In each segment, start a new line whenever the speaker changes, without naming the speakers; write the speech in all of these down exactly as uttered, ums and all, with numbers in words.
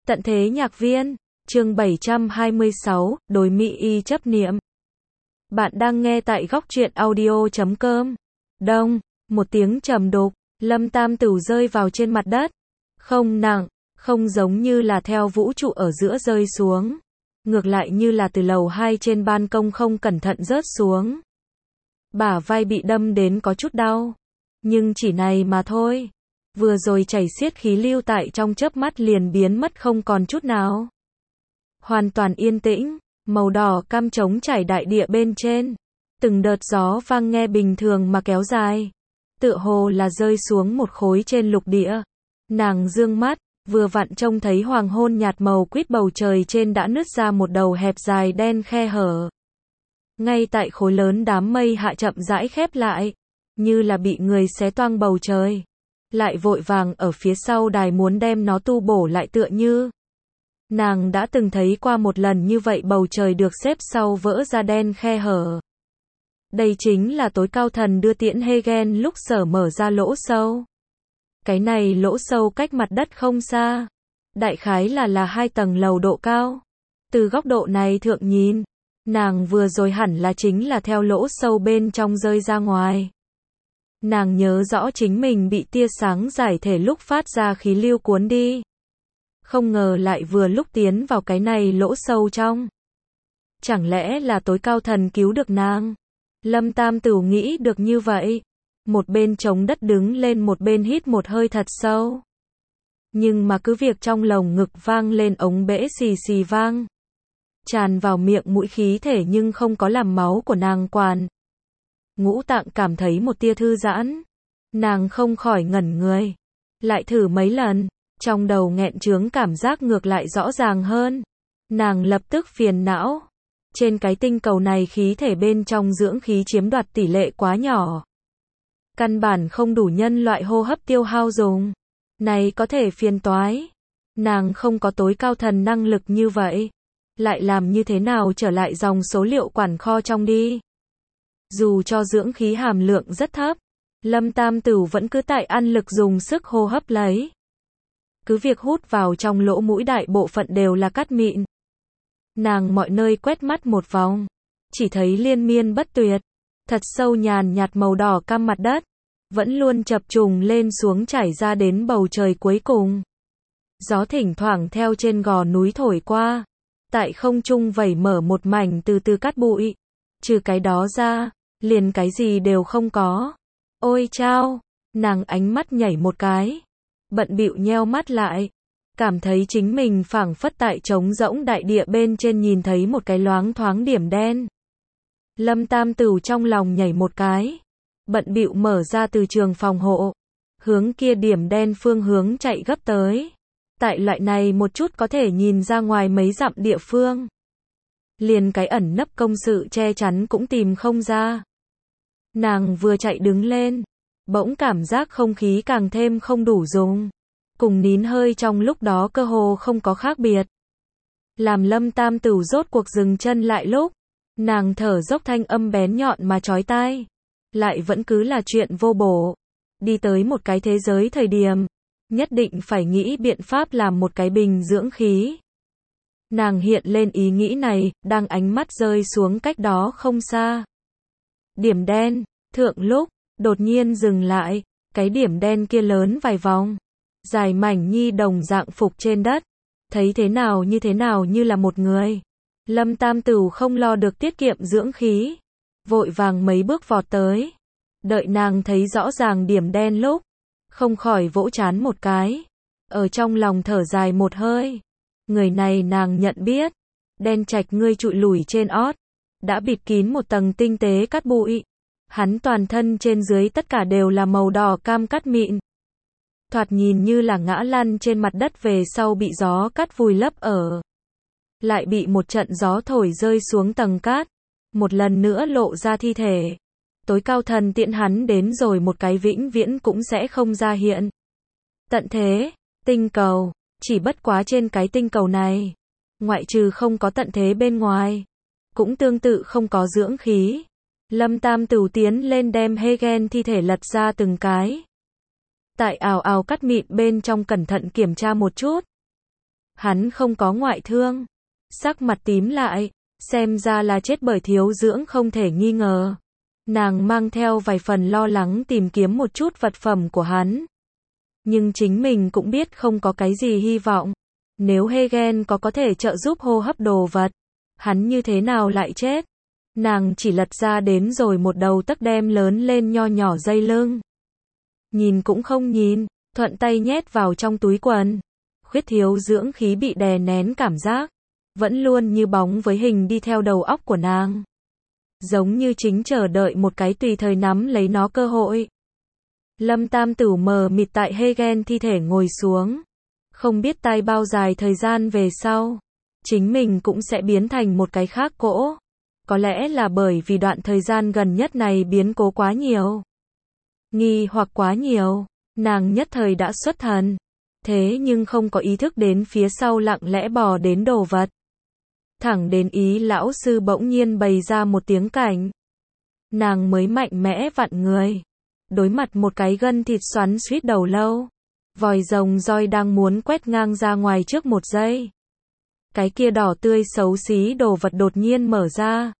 Tận thế nhạc viên, chương bảy trăm hai mươi sáu, đối Mỹ y chấp niệm. Bạn đang nghe tại góc truyện audio chấm com. Đông, một tiếng trầm đục, Lâm Tam Tửu rơi vào trên mặt đất. Không nặng, không giống như là theo vũ trụ ở giữa rơi xuống. Ngược lại như là từ lầu hai trên ban công không cẩn thận rớt xuống. Bả vai bị đâm đến có chút đau. Nhưng chỉ này mà thôi. Vừa rồi chảy xiết khí lưu tại trong chớp mắt liền biến mất không còn chút nào. Hoàn toàn yên tĩnh, màu đỏ cam trống trải đại địa bên trên. Từng đợt gió vang nghe bình thường mà kéo dài. Tựa hồ là rơi xuống một khối trên lục địa. Nàng dương mắt, vừa vặn trông thấy hoàng hôn nhạt màu quýt bầu trời trên đã nứt ra một đầu hẹp dài đen khe hở. Ngay tại khối lớn đám mây hạ chậm rãi khép lại, như là bị người xé toang bầu trời. Lại vội vàng ở phía sau đài muốn đem nó tu bổ lại tựa như. Nàng đã từng thấy qua một lần như vậy bầu trời được xếp sau vỡ ra đen khe hở. Đây chính là tối cao thần đưa tiễn Hegen lúc sở mở ra lỗ sâu. Cái này lỗ sâu cách mặt đất không xa. Đại khái là là hai tầng lầu độ cao. Từ góc độ này thượng nhìn, nàng vừa rồi hẳn là chính là theo lỗ sâu bên trong rơi ra ngoài. Nàng nhớ rõ chính mình bị tia sáng giải thể lúc phát ra khí lưu cuốn đi. Không ngờ lại vừa lúc tiến vào cái này lỗ sâu trong. Chẳng lẽ là tối cao thần cứu được nàng? Lâm Tam Tửu nghĩ được như vậy. Một bên chống đất đứng lên một bên hít một hơi thật sâu. Nhưng mà cứ việc trong lồng ngực vang lên ống bể xì xì vang. Tràn vào miệng mũi khí thể nhưng không có làm máu của nàng quản. Ngũ tạng cảm thấy một tia thư giãn. Nàng không khỏi ngẩn người. Lại thử mấy lần. Trong đầu nghẹn chướng cảm giác ngược lại rõ ràng hơn. Nàng lập tức phiền não. Trên cái tinh cầu này khí thể bên trong dưỡng khí chiếm đoạt tỷ lệ quá nhỏ. Căn bản không đủ nhân loại hô hấp tiêu hao dùng. Này có thể phiền toái. Nàng không có tối cao thần năng lực như vậy. Lại làm như thế nào trở lại dòng số liệu quản kho trong đi. Dù cho dưỡng khí hàm lượng rất thấp, Lâm Tam Tửu vẫn cứ tại ăn lực dùng sức hô hấp lấy. Cứ việc hút vào trong lỗ mũi đại bộ phận đều là cát mịn. Nàng mọi nơi quét mắt một vòng, chỉ thấy liên miên bất tuyệt, thật sâu nhàn nhạt màu đỏ cam mặt đất, vẫn luôn chập trùng lên xuống trải ra đến bầu trời cuối cùng. Gió thỉnh thoảng theo trên gò núi thổi qua, tại không trung vẩy mở một mảnh từ từ cát bụi. Trừ cái đó ra, liền cái gì đều không có. Ôi chao, nàng ánh mắt nhảy một cái, bận bịu nheo mắt lại, cảm thấy chính mình phảng phất tại trống rỗng đại địa bên trên nhìn thấy một cái loáng thoáng điểm đen. Lâm Tam Tửu trong lòng nhảy một cái, bận bịu mở ra từ trường phòng hộ, hướng kia điểm đen phương hướng chạy gấp tới. Tại loại này một chút có thể nhìn ra ngoài mấy dặm địa phương. Liền cái ẩn nấp công sự che chắn cũng tìm không ra. Nàng vừa chạy đứng lên, bỗng cảm giác không khí càng thêm không đủ dùng. Cùng nín hơi trong lúc đó cơ hồ không có khác biệt. Làm Lâm Tam Tửu rốt cuộc dừng chân lại lúc, nàng thở dốc thanh âm bén nhọn mà chói tai. Lại vẫn cứ là chuyện vô bổ. Đi tới một cái thế giới thời điểm, nhất định phải nghĩ biện pháp làm một cái bình dưỡng khí. Nàng hiện lên ý nghĩ này, đang ánh mắt rơi xuống cách đó không xa. Điểm đen, thượng lúc, đột nhiên dừng lại, cái điểm đen kia lớn vài vòng. Dài mảnh nhi đồng dạng phục trên đất. Thấy thế nào như thế nào như là một người. Lâm Tam Tửu không lo được tiết kiệm dưỡng khí. Vội vàng mấy bước vọt tới. Đợi nàng thấy rõ ràng điểm đen lúc. Không khỏi vỗ trán một cái. Ở trong lòng thở dài một hơi. Người này nàng nhận biết. Đen trạch ngươi trụi lủi trên ót. Đã bịt kín một tầng tinh tế cát bụi. Hắn toàn thân trên dưới tất cả đều là màu đỏ cam cát mịn. Thoạt nhìn như là ngã lăn trên mặt đất về sau bị gió cát vùi lấp ở. Lại bị một trận gió thổi rơi xuống tầng cát. Một lần nữa lộ ra thi thể. Tối cao thần tiễn hắn đến rồi một cái vĩnh viễn cũng sẽ không ra hiện. Tận thế, tinh cầu, chỉ bất quá trên cái tinh cầu này. Ngoại trừ không có tận thế bên ngoài. Cũng tương tự không có dưỡng khí. Lâm Tam Tửu tiến lên đem Hegen thi thể lật ra từng cái. Tại ào ào cát mịn bên trong cẩn thận kiểm tra một chút. Hắn không có ngoại thương. Sắc mặt tím lại, xem ra là chết bởi thiếu dưỡng không thể nghi ngờ. Nàng mang theo vài phần lo lắng tìm kiếm một chút vật phẩm của hắn. Nhưng chính mình cũng biết không có cái gì hy vọng. Nếu Hegen có có thể trợ giúp hô hấp đồ vật, hắn như thế nào lại chết? Nàng chỉ lật ra đến rồi một đầu tấc đem lớn lên nho nhỏ dây lưng. Nhìn cũng không nhìn, thuận tay nhét vào trong túi quần. Khuyết thiếu dưỡng khí bị đè nén cảm giác, vẫn luôn như bóng với hình đi theo đầu óc của nàng. Giống như chính chờ đợi một cái tùy thời nắm lấy nó cơ hội. Lâm Tam Tửu mờ mịt tại Hegen thi thể ngồi xuống. Không biết tai bao dài thời gian về sau, chính mình cũng sẽ biến thành một cái khác cỗ. Có lẽ là bởi vì đoạn thời gian gần nhất này biến cố quá nhiều. Nghi hoặc quá nhiều, nàng nhất thời đã xuất thần. Thế nhưng không có ý thức đến phía sau lặng lẽ bò đến đồ vật. Thẳng đến ý lão sư bỗng nhiên bày ra một tiếng cảnh. Nàng mới mạnh mẽ vặn người. Đối mặt một cái gân thịt xoắn xuýt đầu lâu. Vòi rồng roi đang muốn quét ngang ra ngoài trước một giây. Cái kia đỏ tươi xấu xí đồ vật đột nhiên mở ra.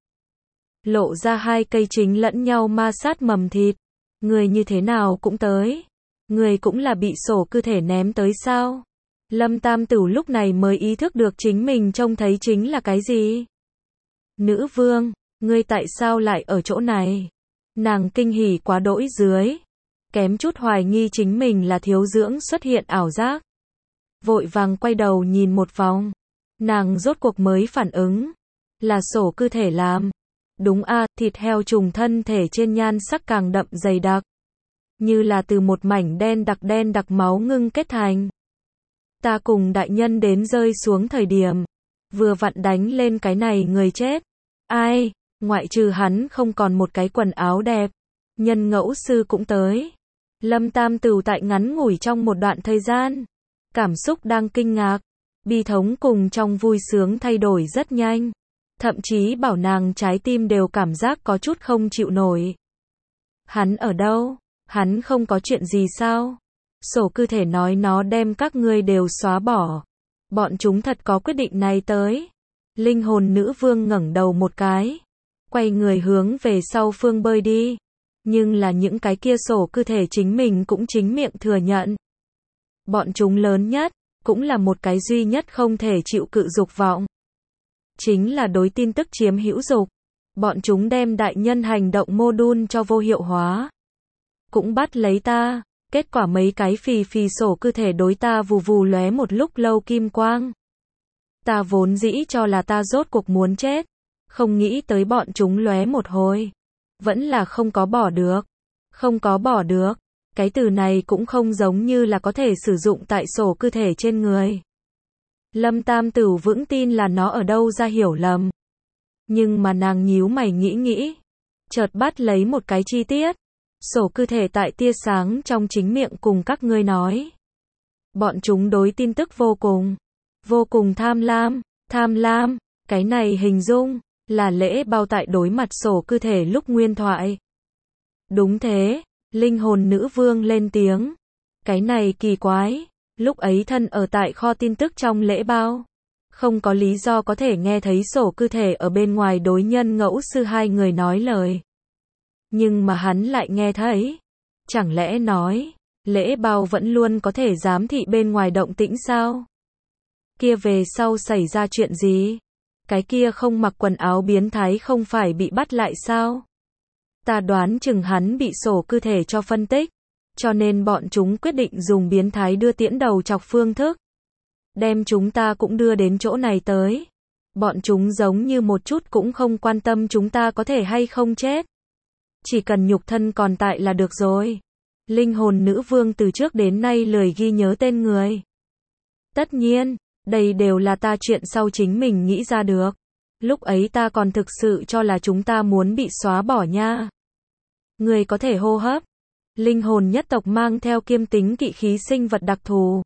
Lộ ra hai cây chính lẫn nhau ma sát mầm thịt. Người như thế nào cũng tới. Người cũng là bị sổ cơ thể ném tới sao? Lâm Tam Tửu lúc này mới ý thức được chính mình trông thấy chính là cái gì? Nữ vương, ngươi tại sao lại ở chỗ này? Nàng kinh hỉ quá đỗi dưới. Kém chút hoài nghi chính mình là thiếu dưỡng xuất hiện ảo giác. Vội vàng quay đầu nhìn một vòng. Nàng rốt cuộc mới phản ứng. Là sổ cơ thể làm. Đúng a, à, thịt heo trùng thân thể trên nhan sắc càng đậm dày đặc. Như là từ một mảnh đen đặc đen đặc máu ngưng kết thành. Ta cùng đại nhân đến rơi xuống thời điểm. Vừa vặn đánh lên cái này người chết. Ai, ngoại trừ hắn không còn một cái quần áo đẹp. Nhân ngẫu sư cũng tới. Lâm Tam Tửu tại ngắn ngủi trong một đoạn thời gian. Cảm xúc đang kinh ngạc. Bi thống cùng trong vui sướng thay đổi rất nhanh. Thậm chí bảo nàng trái tim đều cảm giác có chút không chịu nổi. Hắn ở đâu? Hắn không có chuyện gì sao? Sổ cơ thể nói nó đem các ngươi đều xóa bỏ. Bọn chúng thật có quyết định này tới. Linh hồn nữ vương ngẩng đầu một cái. Quay người hướng về sau phương bơi đi. Nhưng là những cái kia sổ cơ thể chính mình cũng chính miệng thừa nhận. Bọn chúng lớn nhất, cũng là một cái duy nhất không thể chịu cự dục vọng. Chính là đối tin tức chiếm hữu dục. Bọn chúng đem đại nhân hành động mô đun cho vô hiệu hóa. Cũng bắt lấy ta. Kết quả mấy cái phì phì sổ cơ thể đối ta vù vù lóe một lúc lâu kim quang. Ta vốn dĩ cho là ta rốt cuộc muốn chết. Không nghĩ tới bọn chúng lóe một hồi. Vẫn là không có bỏ được. Không có bỏ được. Cái từ này cũng không giống như là có thể sử dụng tại sổ cơ thể trên người. Lâm Tam Tửu vững tin là nó ở đâu ra hiểu lầm. Nhưng mà nàng nhíu mày nghĩ nghĩ. Chợt bắt lấy một cái chi tiết. Sổ cơ thể tại tia sáng trong chính miệng cùng các ngươi nói. Bọn chúng đối tin tức vô cùng. Vô cùng tham lam. Tham lam. Cái này hình dung. Là lễ bao tại đối mặt sổ cơ thể lúc nguyên thoại. Đúng thế. Linh hồn nữ vương lên tiếng. Cái này kỳ quái. Lúc ấy thân ở tại kho tin tức trong lễ bao. Không có lý do có thể nghe thấy sổ cơ thể ở bên ngoài đối nhân ngẫu sư hai người nói lời. Nhưng mà hắn lại nghe thấy. Chẳng lẽ nói, lễ bao vẫn luôn có thể giám thị bên ngoài động tĩnh sao? Kia về sau xảy ra chuyện gì? Cái kia không mặc quần áo biến thái không phải bị bắt lại sao? Ta đoán chừng hắn bị sổ cơ thể cho phân tích. Cho nên bọn chúng quyết định dùng biến thái đưa tiễn đầu chọc phương thức. Đem chúng ta cũng đưa đến chỗ này tới. Bọn chúng giống như một chút cũng không quan tâm chúng ta có thể hay không chết. Chỉ cần nhục thân còn tại là được rồi. Linh hồn nữ vương từ trước đến nay lười ghi nhớ tên người. Tất nhiên, đây đều là ta chuyện sau chính mình nghĩ ra được. Lúc ấy ta còn thực sự cho là chúng ta muốn bị xóa bỏ nha. Người có thể hô hấp. Linh hồn nhất tộc mang theo kiêm tính kỵ khí sinh vật đặc thù.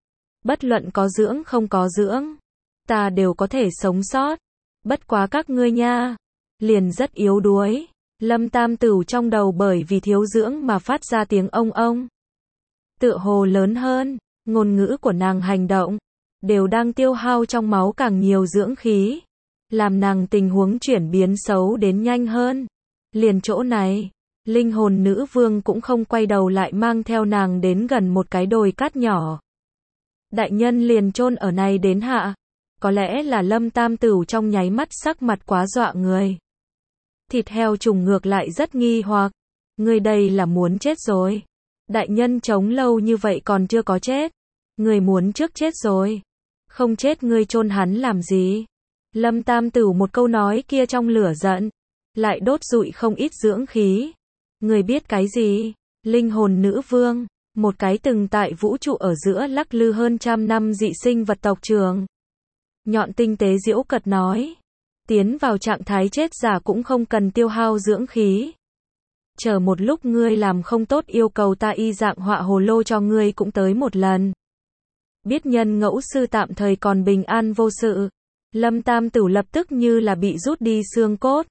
Bất luận có dưỡng không có dưỡng. Ta đều có thể sống sót. Bất quá các ngươi nha. Liền rất yếu đuối. Lâm Tam Tửu trong đầu bởi vì thiếu dưỡng mà phát ra tiếng ông ông. Tựa hồ lớn hơn. Ngôn ngữ của nàng hành động. đều đang tiêu hao trong máu càng nhiều dưỡng khí, làm nàng tình huống chuyển biến xấu đến nhanh hơn. Liền chỗ này, linh hồn nữ vương cũng không quay đầu lại mang theo nàng đến gần một cái đồi cát nhỏ. Đại nhân liền chôn ở này đến hạ. Có lẽ là Lâm Tam Tửu trong nháy mắt sắc mặt quá dọa người. Thịt heo trùng ngược lại rất nghi hoặc. Người đây là muốn chết rồi. Đại nhân chống lâu như vậy còn chưa có chết. Người muốn trước chết rồi. Không chết ngươi chôn hắn làm gì? Lâm Tam Tửu một câu nói kia trong lửa giận, lại đốt rụi không ít dưỡng khí. Người biết cái gì? Linh hồn nữ vương, một cái từng tại vũ trụ ở giữa lắc lư hơn trăm năm dị sinh vật tộc trường. Nhọn tinh tế giễu cợt nói, tiến vào trạng thái chết giả cũng không cần tiêu hao dưỡng khí. Chờ một lúc ngươi làm không tốt yêu cầu ta y dạng họa hồ lô cho ngươi cũng tới một lần. Biết nhân ngẫu sư tạm thời còn bình an vô sự. Lâm Tam Tửu lập tức như là bị rút đi xương cốt.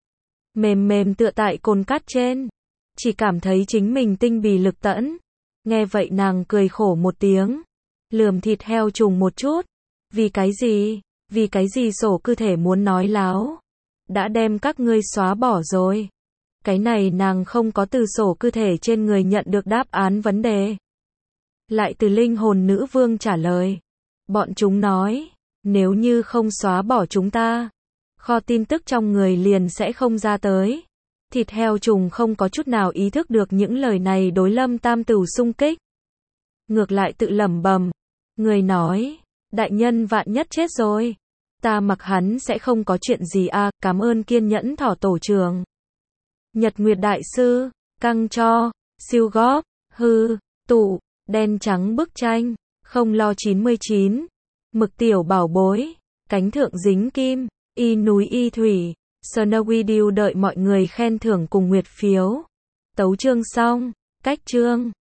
Mềm mềm tựa tại cồn cát trên. Chỉ cảm thấy chính mình tinh bì lực tẫn. Nghe vậy nàng cười khổ một tiếng. Lườm thịt heo trùng một chút. Vì cái gì? Vì cái gì sổ cư thể muốn nói láo? Đã đem các ngươi xóa bỏ rồi. Cái này nàng không có từ sổ cư thể trên người nhận được đáp án vấn đề. Lại từ linh hồn nữ vương trả lời. Bọn chúng nói, nếu như không xóa bỏ chúng ta, kho tin tức trong người liền sẽ không ra tới. Thịt heo trùng không có chút nào ý thức được những lời này đối Lâm Tam Tửu xung kích. Ngược lại tự lẩm bẩm. Người nói, đại nhân vạn nhất chết rồi. Ta mặc hắn sẽ không có chuyện gì à, cảm ơn kiên nhẫn thỏ tổ trưởng. Nhật Nguyệt Đại Sư, căng cho, siêu góp, hư, tụ, đen trắng bức tranh, không lo chín mươi chín, mực tiểu bảo bối, cánh thượng dính kim, y núi y thủy, Snowy Deal đợi mọi người khen thưởng cùng nguyệt phiếu. Tấu chương xong, cách chương.